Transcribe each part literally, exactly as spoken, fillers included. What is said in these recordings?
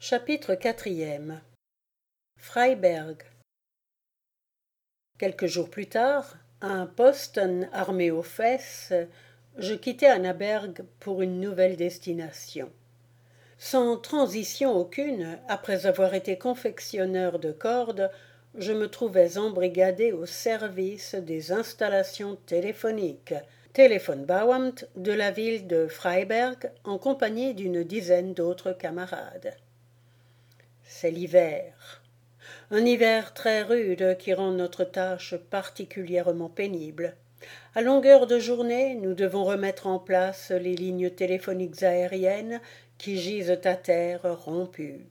Chapitre quatrième. Freiberg. Quelques jours plus tard, un Posten armé aux fesses, je quittai Annaberg pour une nouvelle destination. Sans transition aucune, après avoir été confectionneur de cordes, je me trouvais embrigadé au service des installations téléphoniques, Telefonbauamt de la ville de Freiberg, en compagnie d'une dizaine d'autres camarades. C'est l'hiver. Un hiver très rude qui rend notre tâche particulièrement pénible. À longueur de journée, nous devons remettre en place les lignes téléphoniques aériennes qui gisent à terre rompues.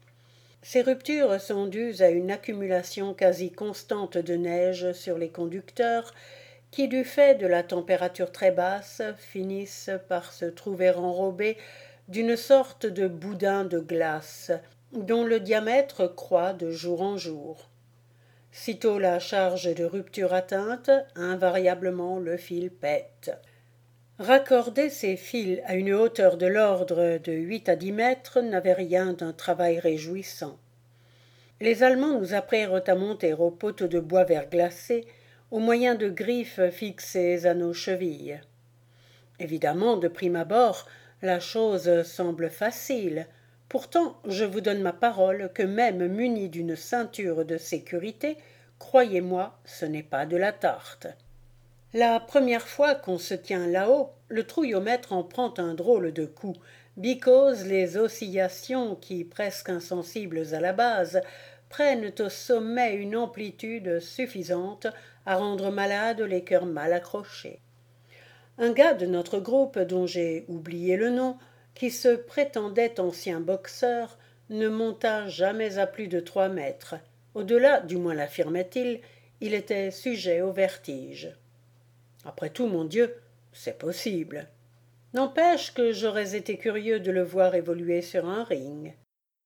Ces ruptures sont dues à une accumulation quasi constante de neige sur les conducteurs qui, du fait de la température très basse, finissent par se trouver enrobés d'une sorte de boudin de glace dont le diamètre croît de jour en jour. Sitôt la charge de rupture atteinte, invariablement le fil pète. Raccorder ces fils à une hauteur de l'ordre de huit à dix mètres n'avait rien d'un travail réjouissant. Les Allemands nous apprirent à monter aux poteaux de bois verglacés au moyen de griffes fixées à nos chevilles. Évidemment, de prime abord, la chose semble facile. Pourtant, je vous donne ma parole que même muni d'une ceinture de sécurité, croyez-moi, ce n'est pas de la tarte. La première fois qu'on se tient là-haut, le trouillomètre en prend un drôle de coup, because les oscillations qui, presque insensibles à la base, prennent au sommet une amplitude suffisante à rendre malades les cœurs mal accrochés. Un gars de notre groupe, dont j'ai oublié le nom, qui se prétendait ancien boxeur, ne monta jamais à plus de trois mètres. Au-delà, du moins l'affirmait-il, il était sujet au vertige. Après tout, mon Dieu, c'est possible. N'empêche que j'aurais été curieux de le voir évoluer sur un ring.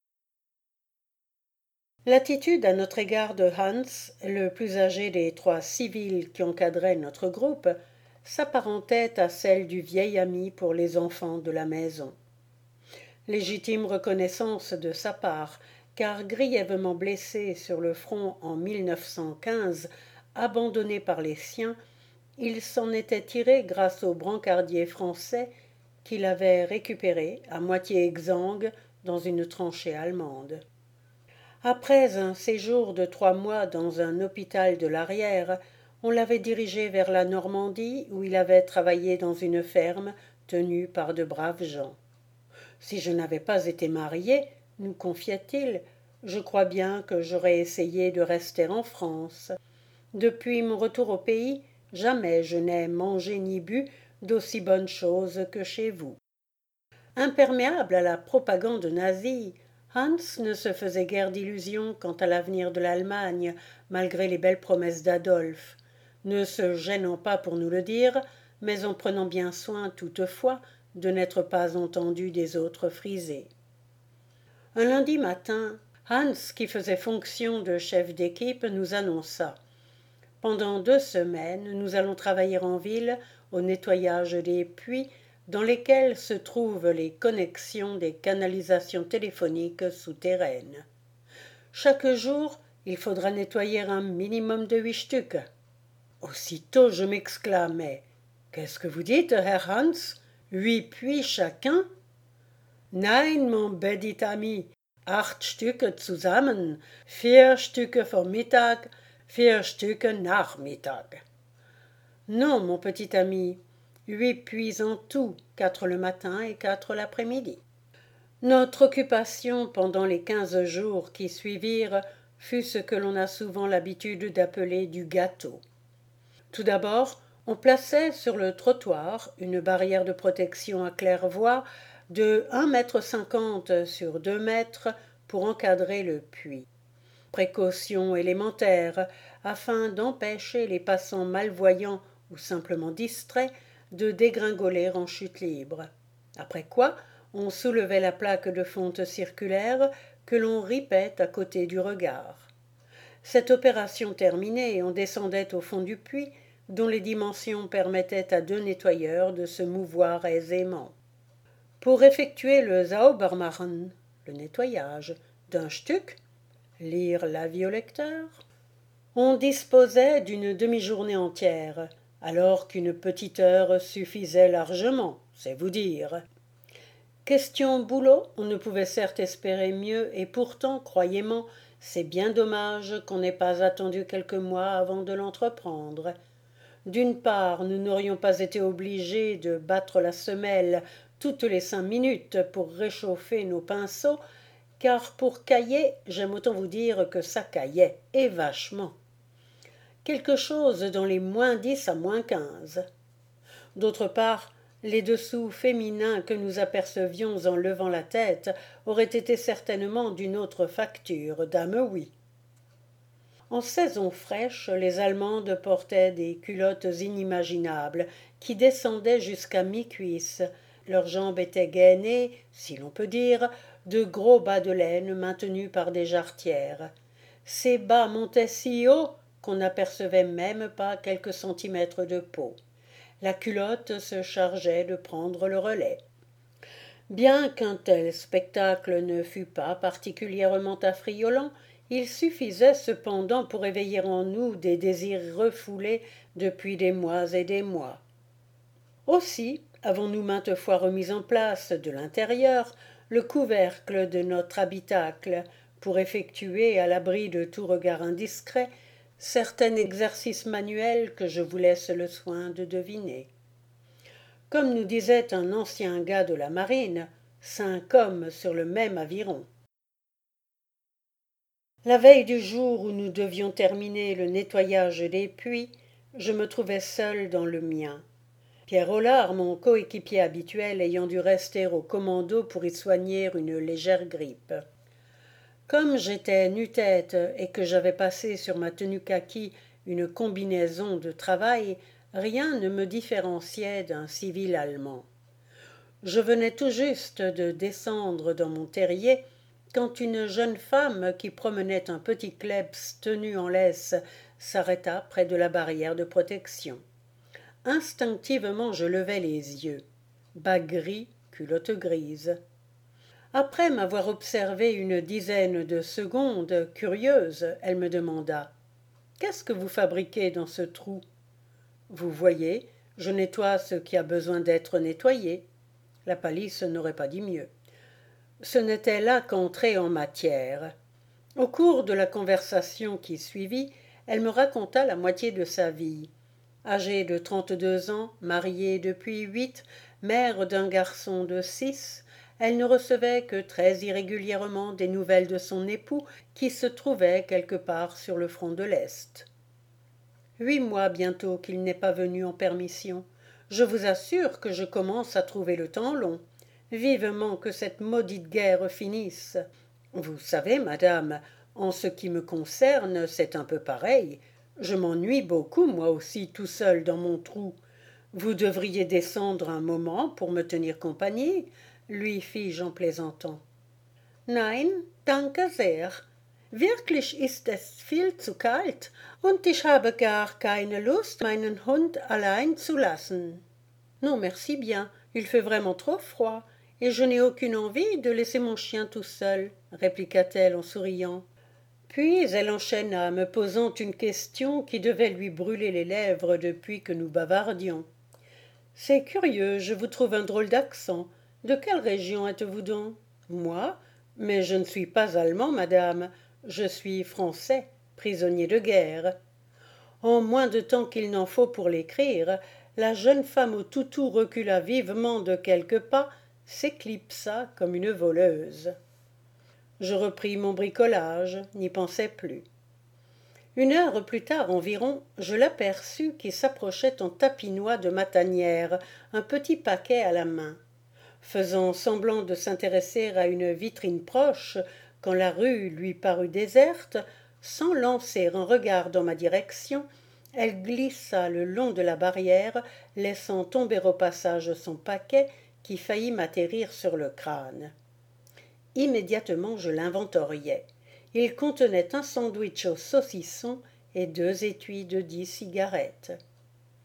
L'attitude à notre égard de Hans, le plus âgé des trois civils qui encadraient notre groupe, s'apparentait à celle du vieil ami pour les enfants de la maison. Légitime reconnaissance de sa part, car grièvement blessé sur le front en mille neuf cent quinze, abandonné par les siens, il s'en était tiré grâce au brancardier français qu'il avait récupéré, à moitié exsangue, dans une tranchée allemande. Après un séjour de trois mois dans un hôpital de l'arrière, on l'avait dirigé vers la Normandie, où il avait travaillé dans une ferme tenue par de braves gens. Si je n'avais pas été marié, nous confiait-il, je crois bien que j'aurais essayé de rester en France. Depuis mon retour au pays, jamais je n'ai mangé ni bu d'aussi bonnes choses que chez vous. Imperméable à la propagande nazie, Hans ne se faisait guère d'illusions quant à l'avenir de l'Allemagne, malgré les belles promesses d'Adolphe, ne se gênant pas pour nous le dire, mais en prenant bien soin, toutefois, de n'être pas entendu des autres frisés. Un lundi matin, Hans, qui faisait fonction de chef d'équipe, nous annonça. Pendant deux semaines, nous allons travailler en ville au nettoyage des puits dans lesquels se trouvent les connexions des canalisations téléphoniques souterraines. Chaque jour, il faudra nettoyer un minimum de huit stucs. Aussitôt, je m'exclamai. « Qu'est-ce que vous dites, Herr Hans? Huit puits chacun? »« Nein, mon petit ami, acht Stücke zusammen, vier Stücke Vormittag, vier Stücke Nachmittag. »« Non, mon petit ami, huit puits en tout, quatre le matin et quatre l'après-midi. » Notre occupation pendant les quinze jours qui suivirent fut ce que l'on a souvent l'habitude d'appeler du gâteau. Tout d'abord, on plaçait sur le trottoir une barrière de protection à claire-voie de un mètre cinquante sur deux mètres pour encadrer le puits. Précaution élémentaire afin d'empêcher les passants malvoyants ou simplement distraits de dégringoler en chute libre. Après quoi, on soulevait la plaque de fonte circulaire que l'on ripait à côté du regard. Cette opération terminée, on descendait au fond du puits, dont les dimensions permettaient à deux nettoyeurs de se mouvoir aisément. Pour effectuer le Saubermachen, le nettoyage, d'un stuc, lire l'avis au lecteur. On disposait d'une demi-journée entière, alors qu'une petite heure suffisait largement, c'est vous dire. Question boulot, on ne pouvait certes espérer mieux, et pourtant, croyez-moi, c'est bien dommage qu'on n'ait pas attendu quelques mois avant de l'entreprendre. D'une part, nous n'aurions pas été obligés de battre la semelle toutes les cinq minutes pour réchauffer nos pinceaux, car pour cailler, j'aime autant vous dire que ça caillait, et vachement. Quelque chose dans les moins dix à moins quinze. D'autre part, les dessous féminins que nous apercevions en levant la tête auraient été certainement d'une autre facture, dame oui. En saison fraîche, les Allemandes portaient des culottes inimaginables qui descendaient jusqu'à mi-cuisse. Leurs jambes étaient gainées, si l'on peut dire, de gros bas de laine maintenus par des jarretières. Ces bas montaient si haut qu'on n'apercevait même pas quelques centimètres de peau. La culotte se chargeait de prendre le relais. Bien qu'un tel spectacle ne fût pas particulièrement affriolant, il suffisait cependant pour éveiller en nous des désirs refoulés depuis des mois et des mois. Aussi avons-nous maintes fois remis en place, de l'intérieur, le couvercle de notre habitacle, pour effectuer, à l'abri de tout regard indiscret, certain exercice manuel que je vous laisse le soin de deviner. Comme nous disait un ancien gars de la marine, cinq hommes sur le même aviron. La veille du jour où nous devions terminer le nettoyage des puits, je me trouvais seul dans le mien. Pierre Hollard, mon coéquipier habituel, ayant dû rester au commando pour y soigner une légère grippe. Comme j'étais nu-tête et que j'avais passé sur ma tenue kaki une combinaison de travail, rien ne me différenciait d'un civil allemand. Je venais tout juste de descendre dans mon terrier quand une jeune femme qui promenait un petit klebs tenu en laisse s'arrêta près de la barrière de protection. Instinctivement je levai les yeux. Bas gris, culotte grise. Après m'avoir observé une dizaine de secondes, curieuse, elle me demanda « Qu'est-ce que vous fabriquez dans ce trou ?»« Vous voyez, je nettoie ce qui a besoin d'être nettoyé. » La palisse n'aurait pas dit mieux. Ce n'était là qu'entrer en matière. Au cours de la conversation qui suivit, elle me raconta la moitié de sa vie. Âgée de trente-deux ans, mariée depuis huit, mère d'un garçon de six, elle ne recevait que très irrégulièrement des nouvelles de son époux qui se trouvait quelque part sur le front de l'Est. Huit mois bientôt qu'il n'est pas venu en permission. Je vous assure que je commence à trouver le temps long. Vivement que cette maudite guerre finisse. Vous savez, madame, en ce qui me concerne, c'est un peu pareil. Je m'ennuie beaucoup, moi aussi, tout seul dans mon trou. Vous devriez descendre un moment pour me tenir compagnie, lui fis-je en plaisantant. Nein, danke sehr. Wirklich ist es viel zu kalt und ich habe gar keine Lust, meinen Hund allein zu lassen. Non, merci bien, il fait vraiment trop froid, et je n'ai aucune envie de laisser mon chien tout seul, répliqua-t-elle en souriant. Puis elle enchaîna, me posant une question qui devait lui brûler les lèvres depuis que nous bavardions. C'est curieux, je vous trouve un drôle d'accent. De quelle région êtes-vous donc? Moi? Mais je ne suis pas allemand, madame. Je suis français, prisonnier de guerre. En moins de temps qu'il n'en faut pour l'écrire, la jeune femme au toutou recula vivement de quelques pas, s'éclipsa comme une voleuse. Je repris mon bricolage, n'y pensais plus. Une heure plus tard environ, je l'aperçus qui s'approchait en tapinois de ma tanière, un petit paquet à la main. Faisant semblant de s'intéresser à une vitrine proche, quand la rue lui parut déserte, sans lancer un regard dans ma direction, elle glissa le long de la barrière, laissant tomber au passage son paquet qui faillit m'atterrir sur le crâne. Immédiatement je l'inventoriai. Il contenait un sandwich au saucisson et deux étuis de dix cigarettes.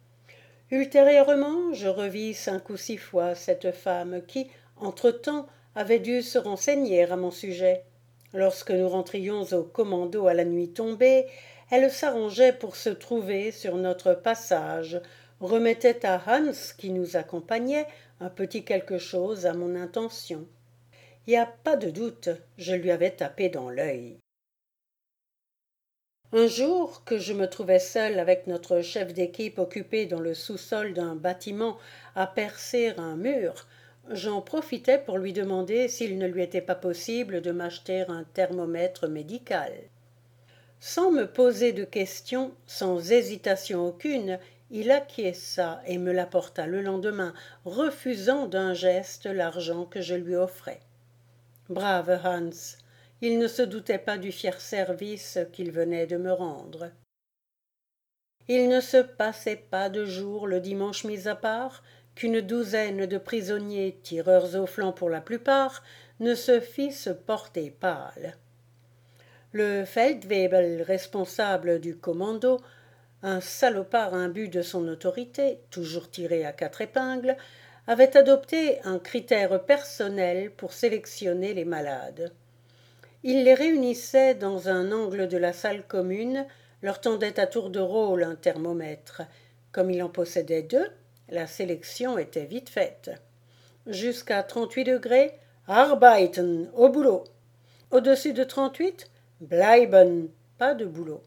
Ultérieurement, je revis cinq ou six fois cette femme qui, entre-temps, avait dû se renseigner à mon sujet. Lorsque nous rentrions au commando à la nuit tombée, elle s'arrangeait pour se trouver sur notre passage, remettait à Hans, qui nous accompagnait, un petit quelque chose à mon intention. Y a pas de doute, je lui avais tapé dans l'œil. Un jour que je me trouvais seul avec notre chef d'équipe occupé dans le sous-sol d'un bâtiment à percer un mur, j'en profitais pour lui demander s'il ne lui était pas possible de m'acheter un thermomètre médical. Sans me poser de questions, sans hésitation aucune, il acquiesça et me l'apporta le lendemain, refusant d'un geste l'argent que je lui offrais. Brave Hans! Il ne se doutait pas du fier service qu'il venait de me rendre. Il ne se passait pas de jour, le dimanche mis à part, qu'une douzaine de prisonniers, tireurs au flanc pour la plupart, ne se fissent porter pâle. Le feldwebel, responsable du commando, un salopard imbu de son autorité, toujours tiré à quatre épingles, avait adopté un critère personnel pour sélectionner les malades. Il les réunissait dans un angle de la salle commune, leur tendait à tour de rôle un thermomètre. Comme il en possédait deux, la sélection était vite faite. Jusqu'à trente-huit degrés, arbeiten, au boulot. Au-dessus de trente-huit, bleiben, pas de boulot.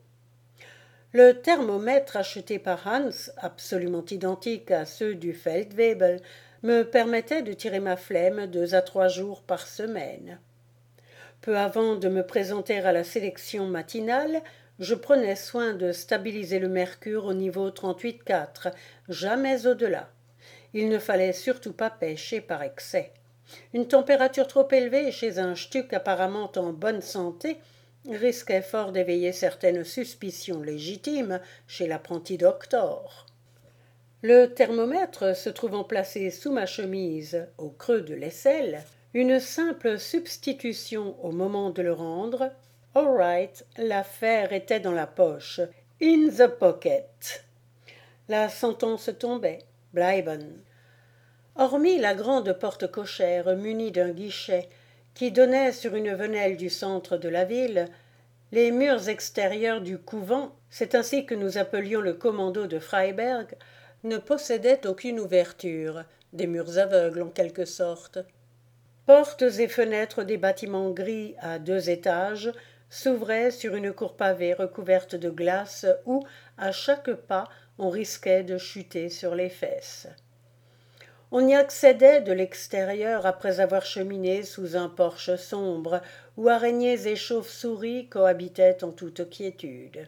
Le thermomètre acheté par Hans, absolument identique à ceux du feldwebel, me permettait de tirer ma flemme deux à trois jours par semaine. Peu avant de me présenter à la sélection matinale, je prenais soin de stabiliser le mercure au niveau trente-huit virgule quatre, jamais au-delà. Il ne fallait surtout pas pêcher par excès. Une température trop élevée chez un stuc apparemment en bonne santé risquait fort d'éveiller certaines suspicions légitimes chez l'apprenti docteur. Le thermomètre se trouvant placé sous ma chemise, au creux de l'aisselle, une simple substitution au moment de le rendre, all right, l'affaire était dans la poche, in the pocket. La sentence tombait, bleiben. Hormis la grande porte cochère munie d'un guichet qui donnait sur une venelle du centre de la ville, les murs extérieurs du couvent, c'est ainsi que nous appelions le commando de Freiberg, ne possédaient aucune ouverture, des murs aveugles en quelque sorte. Portes et fenêtres des bâtiments gris à deux étages s'ouvraient sur une cour pavée recouverte de glace où, à chaque pas, on risquait de chuter sur les fesses. On y accédait de l'extérieur après avoir cheminé sous un porche sombre où araignées et chauves-souris cohabitaient en toute quiétude.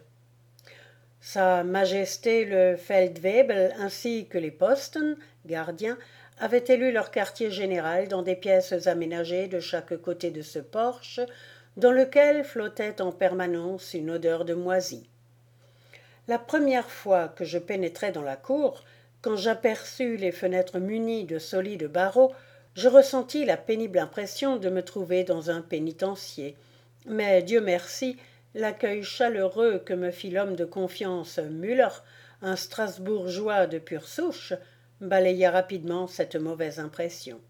Sa Majesté le Feldwebel ainsi que les Posten, gardiens, avaient élu leur quartier général dans des pièces aménagées de chaque côté de ce porche, dans lequel flottait en permanence une odeur de moisi. La première fois que je pénétrai dans la cour, quand j'aperçus les fenêtres munies de solides barreaux, je ressentis la pénible impression de me trouver dans un pénitencier. Mais, Dieu merci, l'accueil chaleureux que me fit l'homme de confiance Müller, un Strasbourgeois de pure souche, balaya rapidement cette mauvaise impression.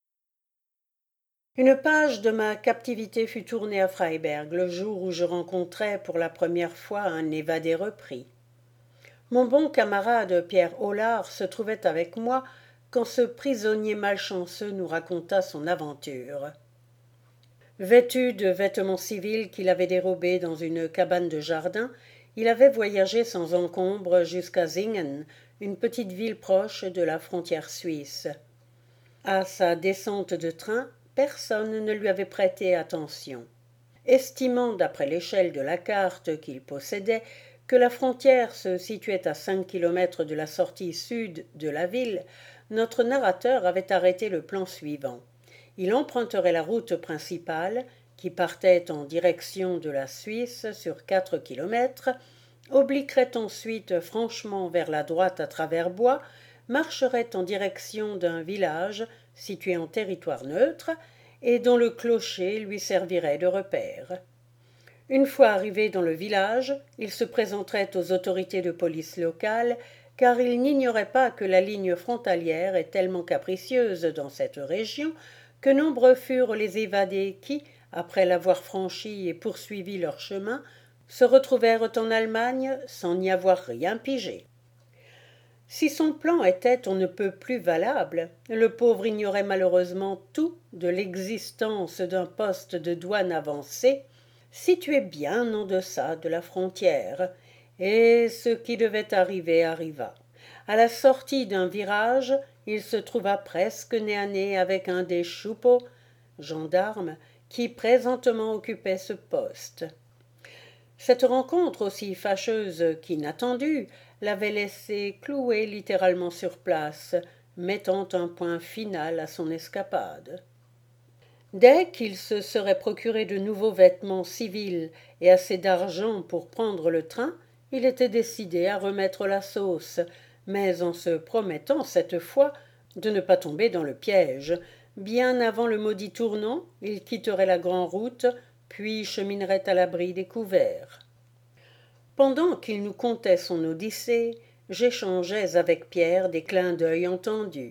Une page de ma captivité fut tournée à Freiberg le jour où je rencontrai pour la première fois un évadé repris. Mon bon camarade Pierre Hollard se trouvait avec moi quand ce prisonnier malchanceux nous raconta son aventure. Vêtu de vêtements civils qu'il avait dérobés dans une cabane de jardin, il avait voyagé sans encombre jusqu'à Singen, une petite ville proche de la frontière suisse. À sa descente de train, personne ne lui avait prêté attention. Estimant d'après l'échelle de la carte qu'il possédait que la frontière se situait à cinq kilomètres de la sortie sud de la ville, notre narrateur avait arrêté le plan suivant. Il emprunterait la route principale, qui partait en direction de la Suisse sur quatre kilomètres, obliquerait ensuite franchement vers la droite à travers bois, marcherait en direction d'un village situé en territoire neutre et dont le clocher lui servirait de repère. Une fois arrivé dans le village, il se présenterait aux autorités de police locales, car il n'ignorait pas que la ligne frontalière est tellement capricieuse dans cette région que nombreux furent les évadés qui, après l'avoir franchi et poursuivi leur chemin, se retrouvèrent en Allemagne sans n'y avoir rien pigé. Si son plan était on ne peut plus valable, le pauvre ignorait malheureusement tout de l'existence d'un poste de douane avancé, situé bien en deçà de la frontière, et ce qui devait arriver arriva. À la sortie d'un virage, il se trouva presque nez à nez avec un des choupeaux, gendarmes, qui présentement occupait ce poste. Cette rencontre aussi fâcheuse qu'inattendue l'avait laissé cloué littéralement sur place, mettant un point final à son escapade. Dès qu'il se serait procuré de nouveaux vêtements civils et assez d'argent pour prendre le train, il était décidé à remettre la sauce, mais en se promettant cette fois de ne pas tomber dans le piège. Bien avant le maudit tournant, il quitterait la grande route, puis cheminerait à l'abri des couverts. Pendant qu'il nous contait son odyssée, j'échangeais avec Pierre des clins d'œil entendus.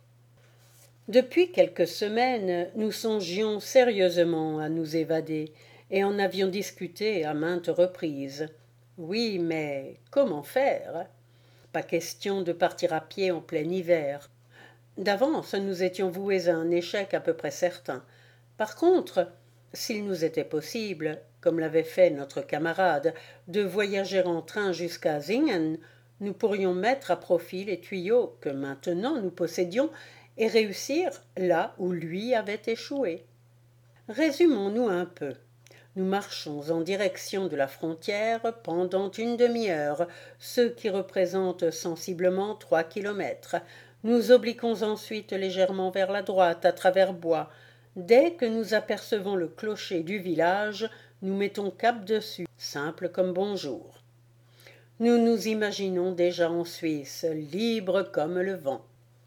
Depuis quelques semaines, nous songions sérieusement à nous évader, et en avions discuté à maintes reprises. Oui, mais comment faire? Pas question de partir à pied en plein hiver. D'avance, nous étions voués à un échec à peu près certain. Par contre, s'il nous était possible, comme l'avait fait notre camarade, de voyager en train jusqu'à Singen, nous pourrions mettre à profit les tuyaux que maintenant nous possédions et réussir là où lui avait échoué. Résumons-nous un peu. Nous marchons en direction de la frontière pendant une demi-heure, ce qui représente sensiblement trois kilomètres. Nous obliquons ensuite légèrement vers la droite à travers bois. Dès que nous apercevons le clocher du village, nous mettons cap dessus, simple comme bonjour. Nous nous imaginons déjà en Suisse, libres comme le vent.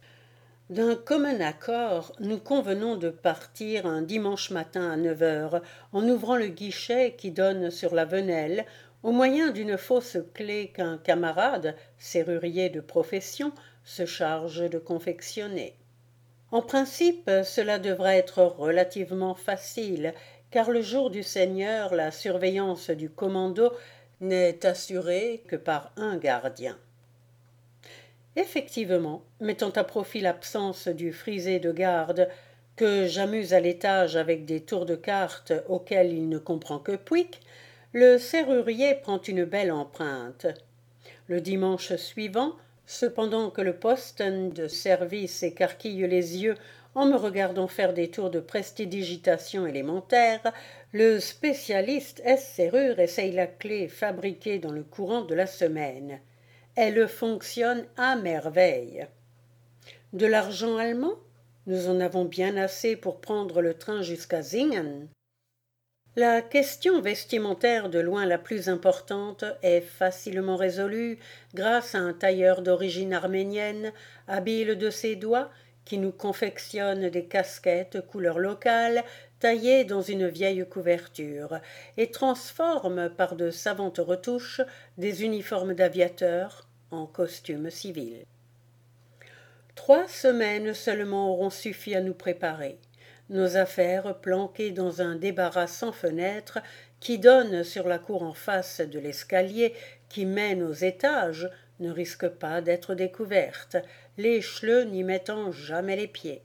D'un commun accord, nous convenons de partir un dimanche matin à neuf heures, en ouvrant le guichet qui donne sur la Venelle, au moyen d'une fausse clé qu'un camarade, serrurier de profession, se charge de confectionner. En principe, cela devra être relativement facile, car le jour du Seigneur, la surveillance du commando n'est assurée que par un gardien. Effectivement, mettant à profit l'absence du frisé de garde, que j'amuse à l'étage avec des tours de cartes auxquels il ne comprend que pouic, le serrurier prend une belle empreinte. Le dimanche suivant, cependant que le posten de service écarquille les yeux en me regardant faire des tours de prestidigitation élémentaire, le spécialiste S-serrure essaye la clé fabriquée dans le courant de la semaine. Elle fonctionne à merveille. De l'argent allemand? Nous en avons bien assez pour prendre le train jusqu'à Singen. La question vestimentaire de loin la plus importante est facilement résolue grâce à un tailleur d'origine arménienne, habile de ses doigts, qui nous confectionne des casquettes couleur locale taillées dans une vieille couverture et transforme par de savantes retouches des uniformes d'aviateurs en costumes civils. Trois semaines seulement auront suffi à nous préparer. Nos affaires planquées dans un débarras sans fenêtre qui donne sur la cour en face de l'escalier qui mène aux étages ne risquent pas d'être découvertes, les chleux n'y mettant jamais les pieds.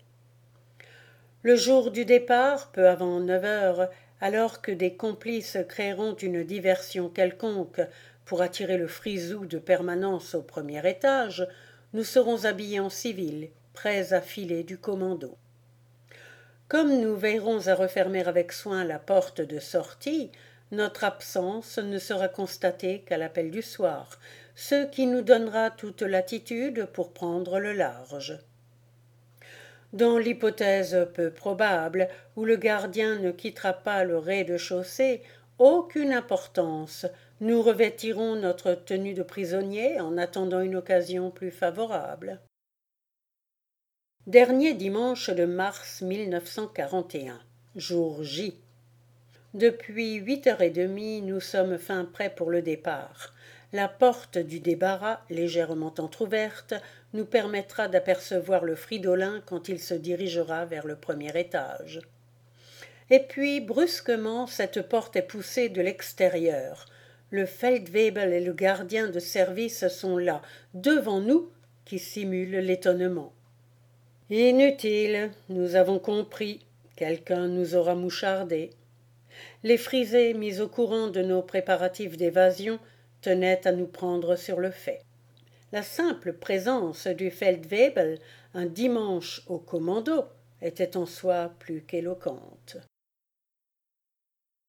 Le jour du départ, peu avant neuf heures, alors que des complices créeront une diversion quelconque pour attirer le frisou de permanence au premier étage, nous serons habillés en civil, prêts à filer du commando. Comme nous veillerons à refermer avec soin la porte de sortie, notre absence ne sera constatée qu'à l'appel du soir, ce qui nous donnera toute latitude pour prendre le large. Dans l'hypothèse peu probable où le gardien ne quittera pas le rez-de-chaussée, aucune importance, nous revêtirons notre tenue de prisonnier en attendant une occasion plus favorable. Dernier dimanche de mars mille neuf cent quarante et un, jour J. Depuis huit heures et demie, nous sommes fin prêts pour le départ. La porte du débarras, légèrement entr'ouverte, nous permettra d'apercevoir le Fridolin quand il se dirigera vers le premier étage. Et puis, brusquement, cette porte est poussée de l'extérieur. Le Feldwebel et le gardien de service sont là, devant nous, qui simulent l'étonnement. Inutile, nous avons compris. Quelqu'un nous aura mouchardés. Les frisés, mis au courant de nos préparatifs d'évasion, tenaient à nous prendre sur le fait. La simple présence du Feldwebel, un dimanche au commando, était en soi plus qu'éloquente.